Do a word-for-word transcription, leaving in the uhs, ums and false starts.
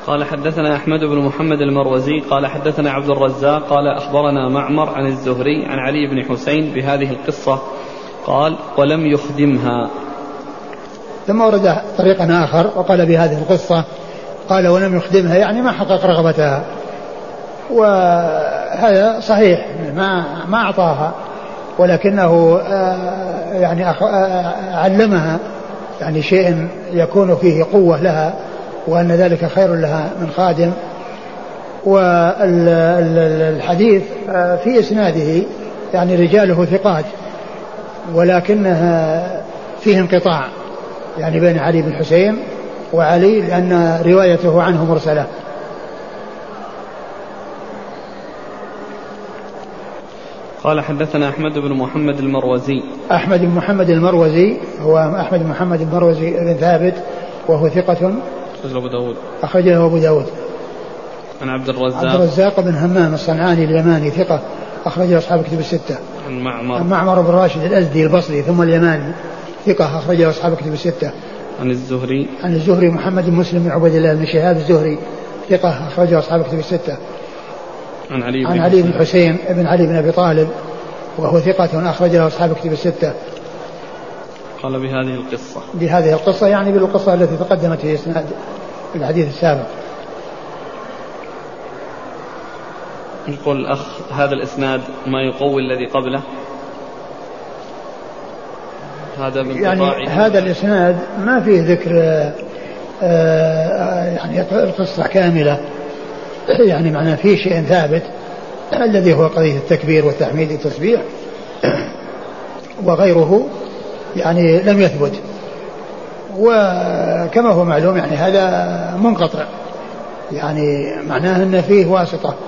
قال حدثنا أحمد بن محمد المروزي قال حدثنا عبد الرزاق قال أخبرنا معمر عن الزهري عن علي بن حسين بهذه القصة قال ولم يخدمها. ثم ورد طريقا آخر وقال بهذه القصة قال ولم يخدمها يعني ما حقق رغبتها، وهذا صحيح ما ما أعطاها ولكنه يعني علمها يعني شيء يكون فيه قوة لها وأن ذلك خير لها من خادم. والحديث في إسناده يعني رجاله ثقات ولكنها فيه انقطاع يعني بين علي بن حسين وعلي لأن روايته عنه مرسلة. قال حدثنا أحمد بن محمد المروزي. أحمد بن محمد المروزي هو أحمد بن محمد المروزي بن ثابت وهو ثقة أخرجه أبو داود أخرجه أبو داود. عن عبد الرزاق عبد الرزاق بن همام الصنعاني اليماني ثقة أخرجه أصحاب كتب الستة. عن معمر عن معمر بن راشد الأزدي البصري ثم اليماني ثقة أخرجه أصحاب كتب الستة. عن الزهري عن الزهري محمد بن مسلم بن عبد الله بن شهاب الزهري ثقة أخرجه أصحاب كتب الستة. عن علي بن عن علي بن حسين بن علي بن أبي طالب وهو ثقة أخرجه أصحاب كتب الستة. قال بهذه القصة بهذه القصة يعني بالقصة التي تقدمت في إسناد الحديث السابق. يقول الأخ هذا الإسناد ما يقوي الذي قبله. هذا من يعني هذا الإسناد ما فيه ذكر آه يعني القصة كاملة يعني معناه فيه شيء ثابت الذي هو قضية التكبير والتحميد والتسبيح وغيره يعني لم يثبت. وكما هو معلوم يعني هذا منقطع يعني معناه أن فيه واسطة